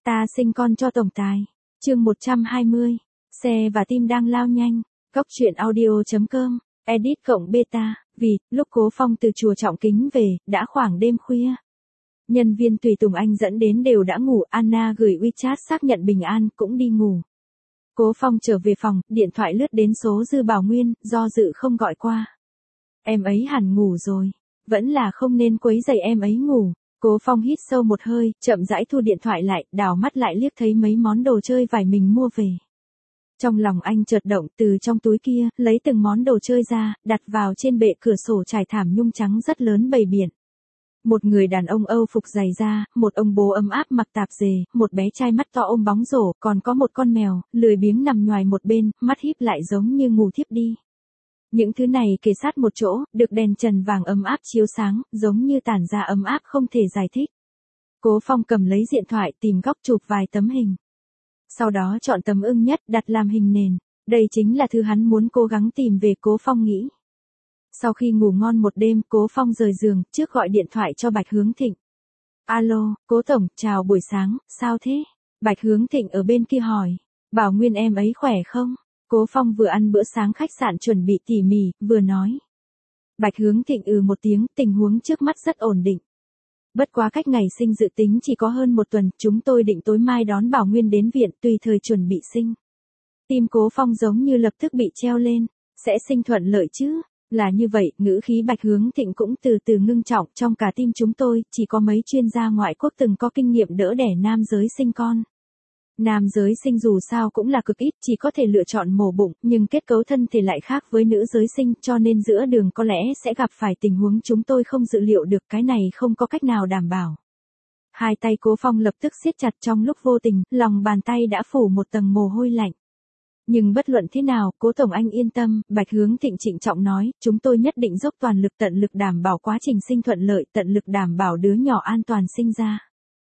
Ta sinh con cho tổng tài. Chương 120. Xe và tim đang lao nhanh. Góc truyện audio.com. Edit cộng beta. Vì, lúc Cố Phong từ chùa Trọng Kính về, đã khoảng đêm khuya. Nhân viên tùy tùng anh dẫn đến đều đã ngủ, Anna gửi WeChat xác nhận bình an, cũng đi ngủ. Cố Phong trở về phòng, điện thoại lướt đến số Dư Bảo Nguyên, do dự không gọi qua. Em ấy hẳn ngủ rồi. Vẫn là không nên quấy rầy em ấy ngủ. Cố Phong hít sâu một hơi, chậm rãi thu điện thoại lại, đảo mắt lại liếc thấy mấy món đồ chơi vải mình mua về. Trong lòng anh chợt động, từ trong túi kia, lấy từng món đồ chơi ra, đặt vào trên bệ cửa sổ trải thảm nhung trắng rất lớn bày biện. Một người đàn ông Âu phục dày da, một ông bố ấm áp mặc tạp dề, một bé trai mắt to ôm bóng rổ, còn có một con mèo, lười biếng nằm nhoài một bên, mắt híp lại giống như ngủ thiếp đi. Những thứ này kề sát một chỗ, được đèn trần vàng ấm áp chiếu sáng, giống như tản ra ấm áp không thể giải thích. Cố Phong cầm lấy điện thoại tìm góc chụp vài tấm hình. Sau đó chọn tấm ưng nhất đặt làm hình nền. Đây chính là thứ hắn muốn cố gắng tìm về, Cố Phong nghĩ. Sau khi ngủ ngon một đêm, Cố Phong rời giường, trước gọi điện thoại cho Bạch Hướng Thịnh. Alo, Cố Tổng, chào buổi sáng, sao thế? Bạch Hướng Thịnh ở bên kia hỏi. Bảo Nguyên em ấy khỏe không? Cố Phong vừa ăn bữa sáng khách sạn chuẩn bị tỉ mỉ, vừa nói. Bạch Hướng Thịnh một tiếng, tình huống trước mắt rất ổn định. Bất quá cách ngày sinh dự tính chỉ có hơn một tuần, chúng tôi định tối mai đón Bảo Nguyên đến viện, tùy thời chuẩn bị sinh. Tim Cố Phong giống như lập tức bị treo lên, sẽ sinh thuận lợi chứ? Là như vậy, ngữ khí Bạch Hướng Thịnh cũng từ từ ngưng trọng, trong cả team chúng tôi, chỉ có mấy chuyên gia ngoại quốc từng có kinh nghiệm đỡ đẻ nam giới sinh con. Nam giới sinh dù sao cũng là cực ít, chỉ có thể lựa chọn mổ bụng, nhưng kết cấu thân thể lại khác với nữ giới sinh, cho nên giữa đường có lẽ sẽ gặp phải tình huống chúng tôi không dự liệu được, cái này không có cách nào đảm bảo. Hai tay Cố Phong lập tức siết chặt, trong lúc vô tình, lòng bàn tay đã phủ một tầng mồ hôi lạnh. Nhưng bất luận thế nào, Cố Tổng anh yên tâm, Bạch Hướng Thịnh trịnh trọng nói, chúng tôi nhất định dốc toàn lực tận lực đảm bảo quá trình sinh thuận lợi, tận lực đảm bảo đứa nhỏ an toàn sinh ra.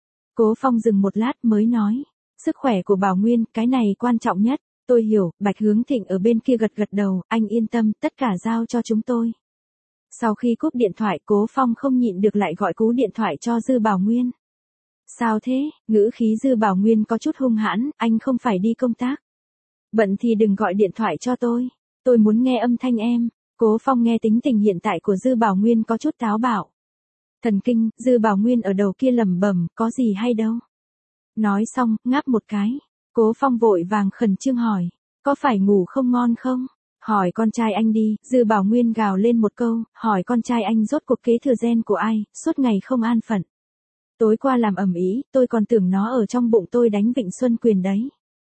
Cố Phong dừng một lát mới nói. Sức khỏe của Bảo Nguyên, cái này quan trọng nhất. Tôi hiểu, Bạch Hướng Thịnh ở bên kia gật gật đầu, anh yên tâm, tất cả giao cho chúng tôi. Sau khi cúp điện thoại, Cố Phong không nhịn được lại gọi cú điện thoại cho Dư Bảo Nguyên. Sao thế? Ngữ khí Dư Bảo Nguyên có chút hung hãn, anh không phải đi công tác. Bận thì đừng gọi điện thoại cho tôi muốn nghe âm thanh em. Cố Phong nghe tính tình hiện tại của Dư Bảo Nguyên có chút táo bạo. Thần kinh, Dư Bảo Nguyên ở đầu kia lẩm bẩm, có gì hay đâu. Nói xong, ngáp một cái. Cố Phong vội vàng khẩn trương hỏi. Có phải ngủ không ngon không? Hỏi con trai anh đi. Dư Bảo Nguyên gào lên một câu. Hỏi con trai anh rốt cuộc kế thừa gen của ai, suốt ngày không an phận. Tối qua làm ầm ĩ, tôi còn tưởng nó ở trong bụng tôi đánh Vịnh Xuân Quyền đấy.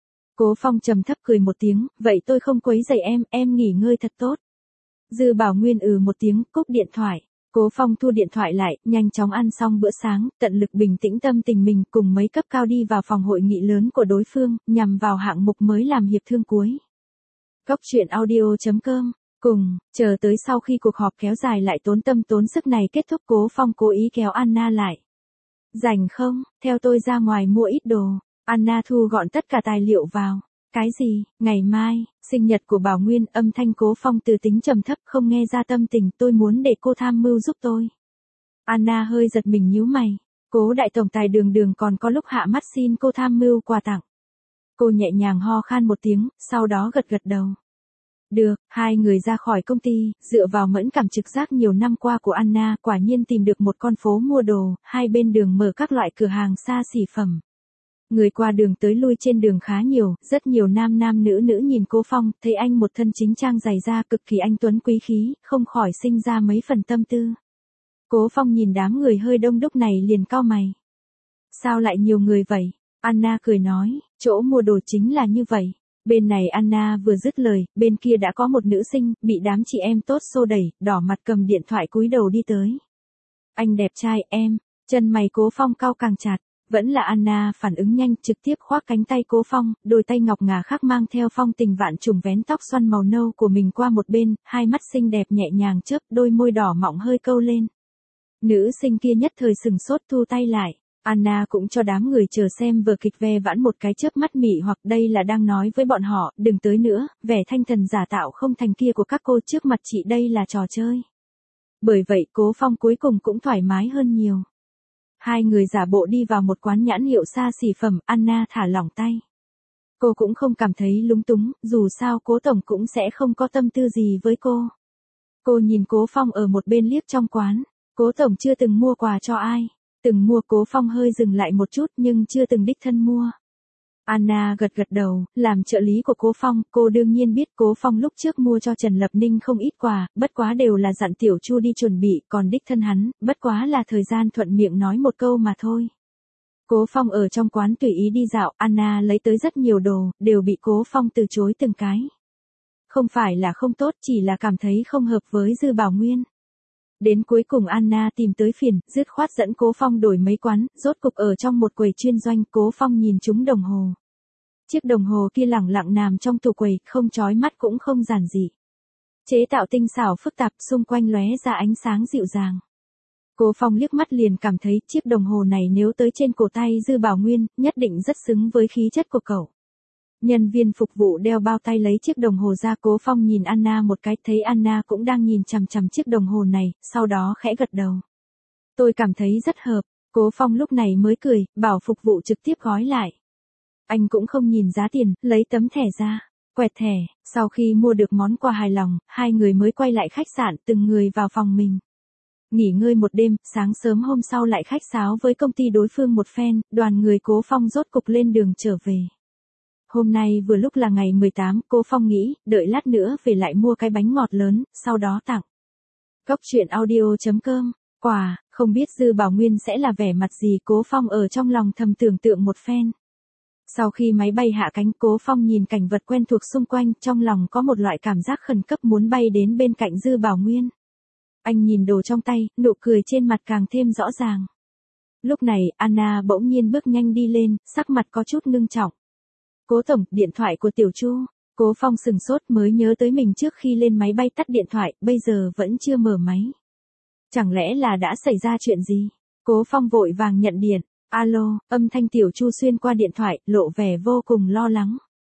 Cố Phong trầm thấp cười một tiếng. Vậy tôi không quấy rầy em nghỉ ngơi thật tốt. Dư Bảo Nguyên một tiếng, cúp điện thoại. Cố Phong thu điện thoại lại, nhanh chóng ăn xong bữa sáng, tận lực bình tĩnh tâm tình mình, cùng mấy cấp cao đi vào phòng hội nghị lớn của đối phương, nhằm vào hạng mục mới làm hiệp thương cuối. Góc truyện audio.com. Cùng, chờ tới sau khi cuộc họp kéo dài lại tốn tâm tốn sức này kết thúc, Cố Phong cố ý kéo Anna lại. Rảnh không, theo tôi ra ngoài mua ít đồ. Anna thu gọn tất cả tài liệu vào. Cái gì, ngày mai, sinh nhật của Bảo Nguyên, âm thanh Cố Phong từ tính trầm thấp không nghe ra tâm tình, tôi muốn để cô tham mưu giúp tôi. Anna hơi giật mình nhíu mày. Cố đại tổng tài đường còn có lúc hạ mắt xin cô tham mưu quà tặng. Cô nhẹ nhàng ho khan một tiếng, sau đó gật gật đầu. Được, hai người ra khỏi công ty, dựa vào mẫn cảm trực giác nhiều năm qua của Anna, quả nhiên tìm được một con phố mua đồ, hai bên đường mở các loại cửa hàng xa xỉ phẩm. Người qua đường tới lui trên đường khá nhiều, rất nhiều nam nữ nhìn Cố Phong, thấy anh một thân chính trang dày da cực kỳ anh tuấn quý khí, không khỏi sinh ra mấy phần tâm tư. Cố Phong nhìn đám người hơi đông đúc này liền cau mày. Sao lại nhiều người vậy? Anna cười nói, chỗ mua đồ chính là như vậy. Bên này Anna vừa dứt lời, bên kia đã có một nữ sinh, bị đám chị em tốt xô đẩy, đỏ mặt cầm điện thoại cúi đầu đi tới. Anh đẹp trai em, chân mày Cố Phong cau càng chặt. Vẫn là Anna phản ứng nhanh, trực tiếp khoác cánh tay Cố Phong, đôi tay ngọc ngà khác mang theo phong tình vạn trùng vén tóc xoăn màu nâu của mình qua một bên, hai mắt xinh đẹp nhẹ nhàng chớp, đôi môi đỏ mọng hơi câu lên. Nữ sinh kia nhất thời sừng sốt thu tay lại. Anna cũng cho đám người chờ xem vở kịch ve vãn một cái chớp mắt mị, hoặc đây là đang nói với bọn họ, đừng tới nữa, vẻ thanh thần giả tạo không thành kia của các cô trước mặt chị đây là trò chơi. Bởi vậy Cố Phong cuối cùng cũng thoải mái hơn nhiều. Hai người giả bộ đi vào một quán nhãn hiệu xa xỉ phẩm, Anna thả lỏng tay. Cô cũng không cảm thấy lúng túng, dù sao Cố tổng cũng sẽ không có tâm tư gì với cô. Cô nhìn Cố Phong ở một bên liếc trong quán. Cố tổng chưa từng mua quà cho ai. Từng mua. Cố Phong hơi dừng lại một chút nhưng chưa từng đích thân mua. Anna gật gật đầu, làm trợ lý của Cố Phong, cô đương nhiên biết Cố Phong lúc trước mua cho Trần Lập Ninh không ít quà, bất quá đều là dặn Tiểu Chu đi chuẩn bị, còn đích thân hắn, bất quá là thời gian thuận miệng nói một câu mà thôi. Cố Phong ở trong quán tùy ý đi dạo, Anna lấy tới rất nhiều đồ, đều bị Cố Phong từ chối từng cái. Không phải là không tốt, chỉ là cảm thấy không hợp với Dư Bảo Nguyên. Đến cuối cùng Anna tìm tới phiền, dứt khoát dẫn Cố Phong đổi mấy quán, rốt cục ở trong một quầy chuyên doanh, Cố Phong nhìn trúng đồng hồ. Chiếc đồng hồ kia lẳng lặng nằm trong tủ quầy, không chói mắt cũng không giản dị. Chế tạo tinh xảo phức tạp, xung quanh lóe ra ánh sáng dịu dàng. Cố Phong liếc mắt liền cảm thấy chiếc đồng hồ này nếu tới trên cổ tay Dư Bảo Nguyên, nhất định rất xứng với khí chất của cậu. Nhân viên phục vụ đeo bao tay lấy chiếc đồng hồ ra. Cố Phong nhìn Anna một cái, thấy Anna cũng đang nhìn chằm chằm chiếc đồng hồ này, sau đó khẽ gật đầu. Tôi cảm thấy rất hợp. Cố Phong lúc này mới cười, bảo phục vụ trực tiếp gói lại. Anh cũng không nhìn giá tiền, lấy tấm thẻ ra, quẹt thẻ. Sau khi mua được món quà hài lòng, hai người mới quay lại khách sạn, từng người vào phòng mình. Nghỉ ngơi một đêm, sáng sớm hôm sau lại khách sáo với công ty đối phương một phen, đoàn người Cố Phong rốt cục lên đường trở về. Hôm nay vừa lúc là ngày 18, Cố Phong nghĩ, đợi lát nữa về lại mua cái bánh ngọt lớn, sau đó tặng. Cốc truyện audio.com, quà, không biết Dư Bảo Nguyên sẽ là vẻ mặt gì. Cố Phong ở trong lòng thầm tưởng tượng một phen. Sau khi máy bay hạ cánh, Cố Phong nhìn cảnh vật quen thuộc xung quanh, trong lòng có một loại cảm giác khẩn cấp muốn bay đến bên cạnh Dư Bảo Nguyên. Anh nhìn đồ trong tay, nụ cười trên mặt càng thêm rõ ràng. Lúc này, Anna bỗng nhiên bước nhanh đi lên, sắc mặt có chút ngưng trọng. Cố tổng, điện thoại của Tiểu Chu. Cố Phong sừng sốt mới nhớ tới mình trước khi lên máy bay tắt điện thoại, bây giờ vẫn chưa mở máy. Chẳng lẽ là đã xảy ra chuyện gì? Cố Phong vội vàng nhận điện. Alo, âm thanh Tiểu Chu xuyên qua điện thoại, lộ vẻ vô cùng lo lắng.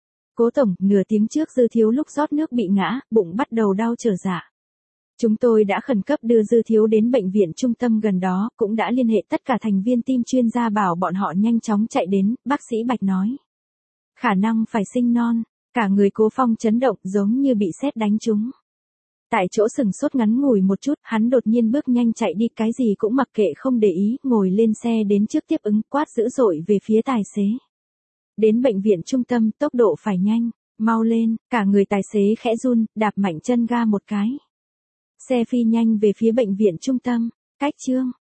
Cố tổng, nửa tiếng trước Dư Thiếu lúc rót nước bị ngã, bụng bắt đầu đau trở dạ. Chúng tôi đã khẩn cấp đưa Dư Thiếu đến bệnh viện trung tâm gần đó, cũng đã liên hệ tất cả thành viên team chuyên gia bảo bọn họ nhanh chóng chạy đến, bác sĩ Bạch nói. Khả năng phải sinh non, cả người Cố Phong chấn động giống như bị sét đánh trúng. Tại chỗ sừng sốt ngắn ngủi một chút, hắn đột nhiên bước nhanh chạy đi, cái gì cũng mặc kệ không để ý, ngồi lên xe đến trước tiếp ứng, quát dữ dội về phía tài xế. Đến bệnh viện trung tâm, tốc độ phải nhanh, mau lên, cả người tài xế khẽ run, đạp mạnh chân ga một cái. Xe phi nhanh về phía bệnh viện trung tâm, cách chương